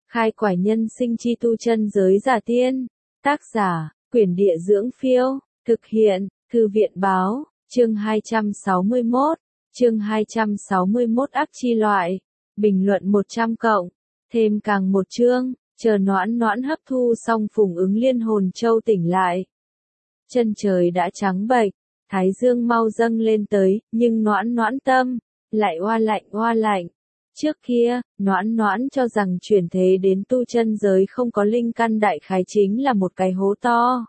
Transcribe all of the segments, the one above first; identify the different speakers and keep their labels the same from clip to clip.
Speaker 1: Khai quải nhân sinh chi tu chân giới giả tiên. Tác giả, Quyển Địa Dưỡng Phiêu. Thực hiện, Thư viện Báo. Chương 261. Chương 261 ác chi loại. Bình luận 100 cộng. Thêm càng một chương, chờ Noãn Noãn hấp thu xong Phùng Ứng Liên hồn châu tỉnh lại. Chân trời đã trắng bệch, thái dương mau dâng lên tới, nhưng Noãn Noãn tâm lại oa lạnh. Trước kia, Noãn Noãn cho rằng chuyển thế đến tu chân giới không có linh căn đại khái chính là một cái hố to.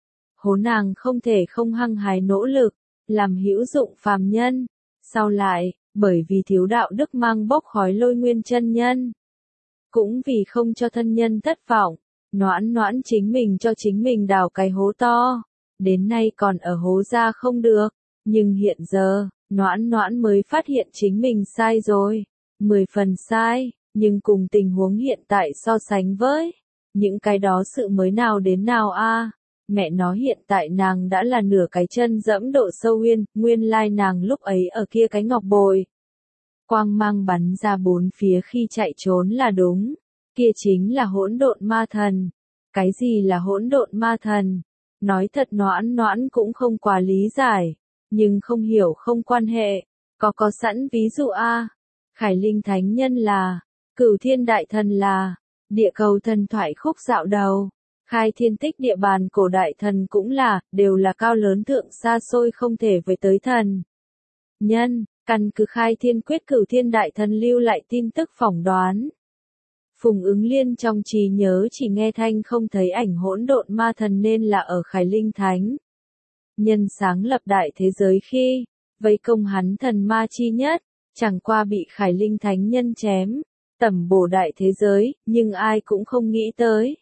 Speaker 1: Hố nàng không thể không hăng hái nỗ lực, làm hữu dụng phàm nhân. Sau lại, bởi vì thiếu đạo đức mang bốc khói Lôi Nguyên chân nhân. Cũng vì không cho thân nhân thất vọng, Noãn Noãn chính mình cho chính mình đào cái hố to. Đến nay còn ở hố ra không được, nhưng hiện giờ, Noãn Noãn mới phát hiện chính mình sai rồi. 10 phần sai, nhưng cùng tình huống hiện tại so sánh với, những cái đó sự mới nào đến nào a. Mẹ nó hiện tại nàng đã là nửa cái chân dẫm độ sâu nguyên lai nàng lúc ấy ở kia cái ngọc bội. Quang mang bắn ra bốn phía khi chạy trốn là đúng, kia chính là hỗn độn ma thần. Cái gì là hỗn độn ma thần? Nói thật Noãn Noãn cũng không quá lý giải, nhưng không hiểu không quan hệ, có sẵn ví dụ a. Khải Linh Thánh Nhân là, Cửu Thiên Đại Thần là, địa cầu thần thoại khúc dạo đầu, Khai Thiên Tích địa bàn cổ đại thần cũng là, đều là cao lớn thượng xa xôi không thể với tới thần. Nhân, căn cứ Khai Thiên Quyết Cửu Thiên Đại Thần lưu lại tin tức phỏng đoán. Phùng Ứng Liên trong trí nhớ chỉ nghe thanh không thấy ảnh hỗn độn ma thần nên là ở Khải Linh Thánh Nhân sáng lập đại thế giới khi, vây công hắn thần ma chi nhất. Chẳng qua bị Khải Linh Thánh Nhân chém, tẩm bổ đại thế giới, nhưng ai cũng không nghĩ tới.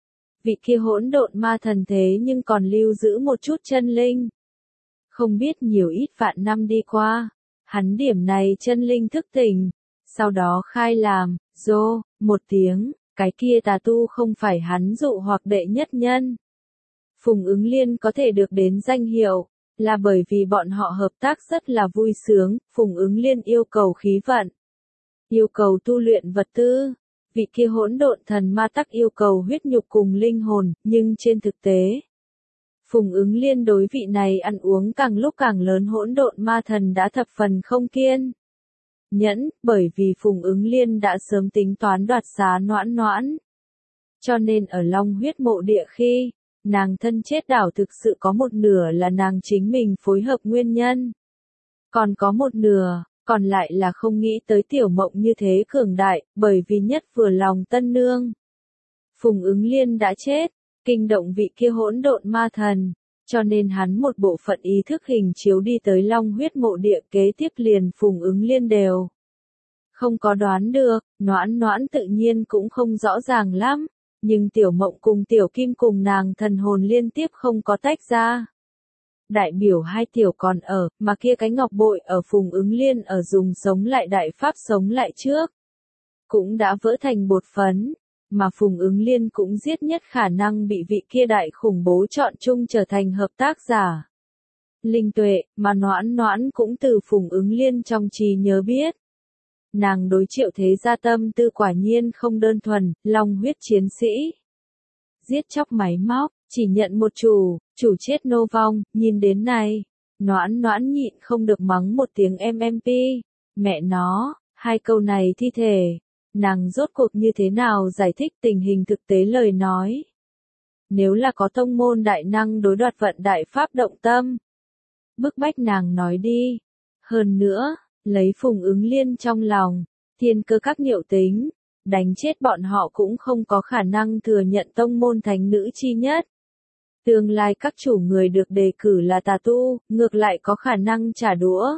Speaker 1: Vị kia hỗn độn ma thần thế nhưng còn lưu giữ một chút chân linh. Không biết nhiều ít vạn năm đi qua, hắn điểm này chân linh thức tỉnh, sau đó khai làm, một tiếng, cái kia tà tu không phải hắn dụ hoặc đệ nhất nhân. Phùng Ứng Liên có thể được đến danh hiệu, là bởi vì bọn họ hợp tác rất là vui sướng. Phùng Ứng Liên yêu cầu khí vận, yêu cầu tu luyện vật tư, vị kia hỗn độn thần ma tắc yêu cầu huyết nhục cùng linh hồn, nhưng trên thực tế, Phùng Ứng Liên đối vị này ăn uống càng lúc càng lớn hỗn độn ma thần đã thập phần không kiên nhẫn, bởi vì Phùng Ứng Liên đã sớm tính toán đoạt xá Noãn Noãn. Cho nên ở Long Huyết Mộ Địa khi nàng thân chết đảo thực sự có một nửa là nàng chính mình phối hợp nguyên nhân. Còn có một nửa, còn lại là không nghĩ tới Tiểu Mộng như thế cường đại, bởi vì nhất vừa lòng tân nương. Phùng Ứng Liên đã chết, kinh động vị kia hỗn độn ma thần, cho nên hắn một bộ phận ý thức hình chiếu đi tới Long Huyết Mộ Địa kế tiếp liền Phùng Ứng Liên đều không có đoán được, Noãn Noãn tự nhiên cũng không rõ ràng lắm. Nhưng Tiểu Mộng cùng Tiểu Kim cùng nàng thần hồn liên tiếp không có tách ra. Đại biểu hai tiểu còn ở, mà kia cái ngọc bội ở Phùng Ứng Liên ở dùng sống lại đại pháp sống lại trước. Cũng đã vỡ thành bột phấn, mà Phùng Ứng Liên cũng giết nhất khả năng bị vị kia đại khủng bố chọn chung trở thành hợp tác giả. Linh tuệ, mà Noãn Noãn cũng từ Phùng Ứng Liên trong trí nhớ biết. Nàng đối Triệu Thế Gia tâm tư quả nhiên không đơn thuần, long huyết chiến sĩ. Giết chóc máy móc, chỉ nhận một chủ chết nô vong, nhìn đến này. Noãn Noãn nhịn không được mắng một tiếng MMP. Mẹ nó, hai câu này thi thể. Nàng rốt cuộc như thế nào giải thích tình hình thực tế lời nói. Nếu là có tông môn đại năng đối đoạt vận đại pháp động tâm. Bức bách nàng nói đi. Hơn nữa, lấy Phùng Ứng Liên trong lòng, thiên cơ các nhiệu tính, đánh chết bọn họ cũng không có khả năng thừa nhận tông môn thánh nữ chi nhất. Tương lai các chủ người được đề cử là tà tu, ngược lại có khả năng trả đũa.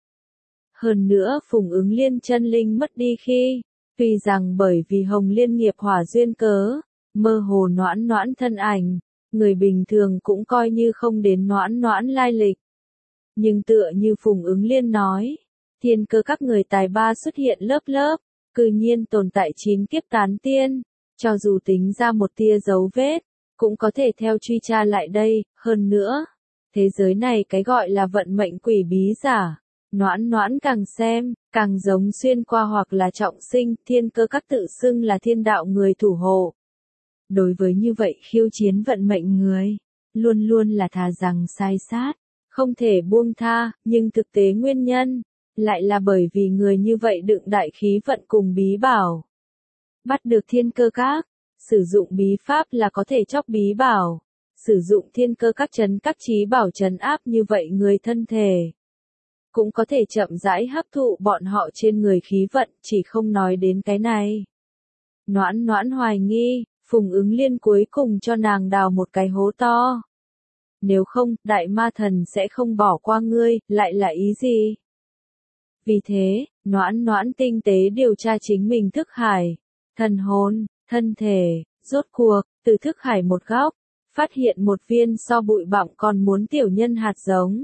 Speaker 1: Hơn nữa Phùng Ứng Liên chân linh mất đi khi, tuy rằng bởi vì Hồng Liên nghiệp hỏa duyên cớ, mơ hồ Noãn Noãn thân ảnh, người bình thường cũng coi như không đến Noãn Noãn lai lịch. Nhưng tựa như Phùng Ứng Liên nói, thiên cơ các người tài ba xuất hiện lớp lớp, cư nhiên tồn tại 9 kiếp tán tiên, cho dù tính ra một tia dấu vết, cũng có thể theo truy tra lại đây. Hơn nữa, thế giới này cái gọi là vận mệnh quỷ bí giả, Noãn noãn càng xem, càng giống xuyên qua hoặc là trọng sinh, thiên cơ các tự xưng là thiên đạo người thủ hộ. Đối với như vậy khiêu chiến vận mệnh người, luôn luôn là thà rằng sai sát, không thể buông tha, nhưng thực tế nguyên nhân, lại là bởi vì người như vậy đựng đại khí vận cùng bí bảo. Bắt được thiên cơ các, sử dụng bí pháp là có thể chóc bí bảo, sử dụng thiên cơ các trấn các trí bảo trấn áp như vậy người thân thể. Cũng có thể chậm rãi hấp thụ bọn họ trên người khí vận, chỉ không nói đến cái này. Noãn noãn hoài nghi, Phùng Ứng Liên cuối cùng cho nàng đào một cái hố to. Nếu không, đại ma thần sẽ không bỏ qua ngươi, lại là ý gì? Vì thế, noãn noãn tinh tế điều tra chính mình thức hải, thần hồn, thân thể, rốt cuộc, từ thức hải một góc, phát hiện một viên so bụi bặm còn muốn tiểu nhân hạt giống.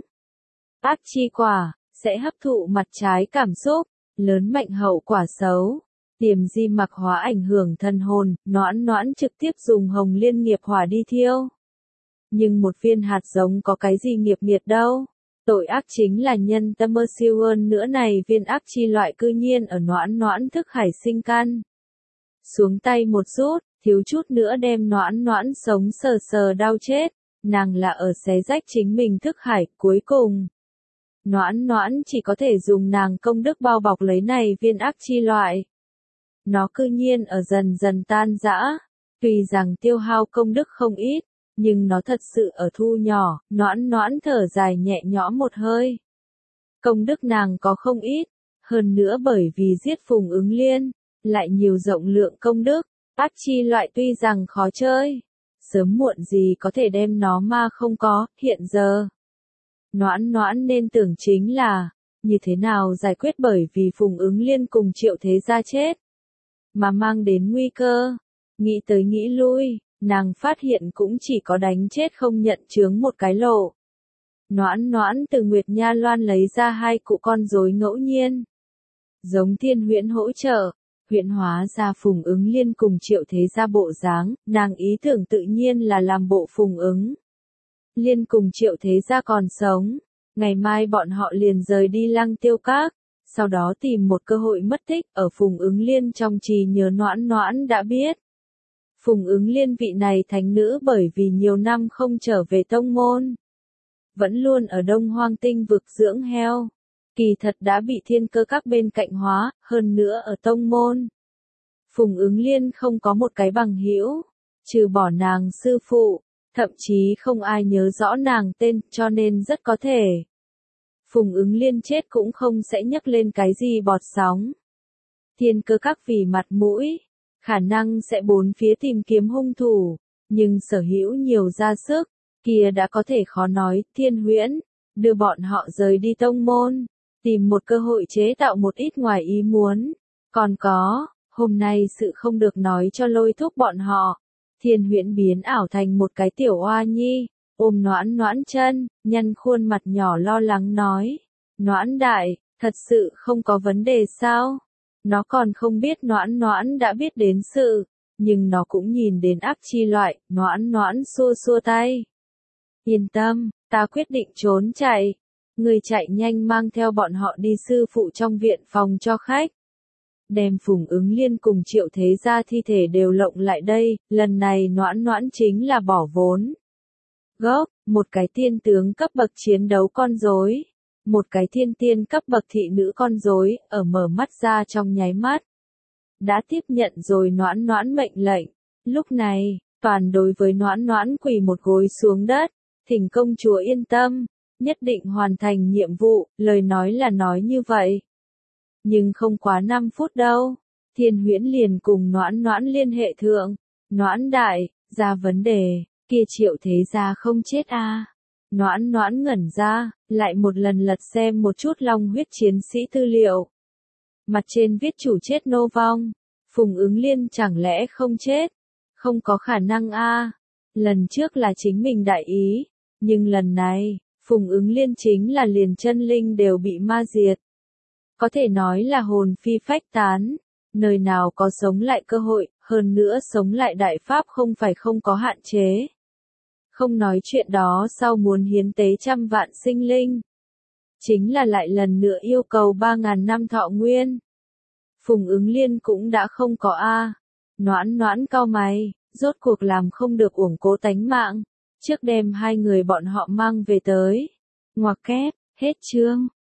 Speaker 1: Ác chi quả, sẽ hấp thụ mặt trái cảm xúc, lớn mạnh hậu quả xấu. Tiềm di mặc hóa ảnh hưởng thần hồn, noãn noãn trực tiếp dùng hồng liên nghiệp hỏa đi thiêu. Nhưng một viên hạt giống có cái gì nghiệp nghiệt đâu. Tội ác chính là nhân tâm mơ siêu hơn nữa này viên ác chi loại cư nhiên ở noãn noãn thức hải sinh căn. Xuống tay một rút, thiếu chút nữa đem noãn noãn sống sờ sờ đau chết, nàng là ở xé rách chính mình thức hải cuối cùng. Noãn noãn chỉ có thể dùng nàng công đức bao bọc lấy này viên ác chi loại. Nó cư nhiên ở dần dần tan rã, tuy rằng tiêu hao công đức không ít, nhưng nó thật sự ở thu nhỏ, noãn noãn thở dài nhẹ nhõm một hơi. Công đức nàng có không ít, hơn nữa bởi vì giết Phùng Ứng Liên, lại nhiều rộng lượng công đức, ác chi loại tuy rằng khó chơi, sớm muộn gì có thể đem nó mà không có, hiện giờ. Noãn noãn nên tưởng chính là, như thế nào giải quyết bởi vì Phùng Ứng Liên cùng Triệu Thế Gia chết, mà mang đến nguy cơ. Nghĩ tới nghĩ lui, nàng phát hiện cũng chỉ có đánh chết không nhận chướng một cái lộ. Noãn noãn từ Nguyệt Nha Loan lấy ra 2 cụ con rối ngẫu nhiên. Giống Thiên Huyễn hỗ trợ, huyễn hóa ra Phùng Ứng Liên cùng Triệu Thế Gia bộ dáng, nàng ý tưởng tự nhiên là làm bộ Phùng Ứng Liên cùng Triệu Thế Gia còn sống. Ngày mai bọn họ liền rời đi Lăng Tiêu Các, sau đó tìm một cơ hội mất tích ở Phùng Ứng Liên trong trì nhớ noãn noãn đã biết. Phùng Ứng Liên vị này thánh nữ bởi vì nhiều năm không trở về tông môn, vẫn luôn ở Đông Hoang Tinh vực dưỡng heo, kỳ thật đã bị thiên cơ các bên cạnh hóa, hơn nữa ở tông môn. Phùng Ứng Liên không có một cái bằng hữu, trừ bỏ nàng sư phụ, thậm chí không ai nhớ rõ nàng tên, cho nên rất có thể Phùng Ứng Liên chết cũng không sẽ nhấc lên cái gì bọt sóng. Thiên cơ các vì mặt mũi, khả năng sẽ bốn phía tìm kiếm hung thủ, nhưng sở hữu nhiều ra sức, kia đã có thể khó nói. Thiên Huyễn đưa bọn họ rời đi tông môn, tìm một cơ hội chế tạo một ít ngoài ý muốn. Còn có, hôm nay sự không được nói cho Lôi Thúc bọn họ. Thiên Huyễn biến ảo thành một cái tiểu oa nhi, ôm noãn noãn chân, nhăn khuôn mặt nhỏ lo lắng nói. Noãn đại, thật sự không có vấn đề sao? Nó còn không biết noãn noãn đã biết đến sự, nhưng nó cũng nhìn đến ác chi loại, noãn noãn xua xua tay. Yên tâm, ta quyết định trốn chạy. Người chạy nhanh mang theo bọn họ đi sư phụ trong viện phòng cho khách. Đem Phùng Ứng Liên cùng Triệu Thế Gia thi thể đều lộng lại đây, lần này noãn noãn chính là bỏ vốn gốc, một cái tiên tướng cấp bậc chiến đấu con rối, một cái thiên tiên cấp bậc thị nữ con rối, ở mở mắt ra trong nháy mắt. Đã tiếp nhận rồi noãn noãn mệnh lệnh, lúc này, toàn đối với noãn noãn quỳ một gối xuống đất, thỉnh công chúa yên tâm, nhất định hoàn thành nhiệm vụ, lời nói là nói như vậy. Nhưng không quá 5 phút đâu, Thiên Huyễn liền cùng noãn noãn liên hệ thượng, noãn đại, ra vấn đề, kia Triệu Thế Gia không chết à. Noãn noãn ngẩn ra, lại một lần lật xem một chút long huyết chiến sĩ tư liệu. Mặt trên viết chủ chết nô vong, Phùng Ứng Liên chẳng lẽ không chết? Không có khả năng a. Lần trước là chính mình đại ý, nhưng lần này, Phùng Ứng Liên chính là liền chân linh đều bị ma diệt. Có thể nói là hồn phi phách tán, nơi nào có sống lại cơ hội, hơn nữa sống lại đại pháp không phải không có hạn chế. Không nói chuyện đó sau muốn hiến tế trăm vạn sinh linh. chính là lại lần nữa yêu cầu 3.000 năm thọ nguyên. Phùng Ứng Liên cũng đã không có a. Noãn Noãn cau mày, rốt cuộc làm không được uổng cố tánh mạng, trước đem hai người bọn họ mang về tới. Ngoặc kép, hết chương.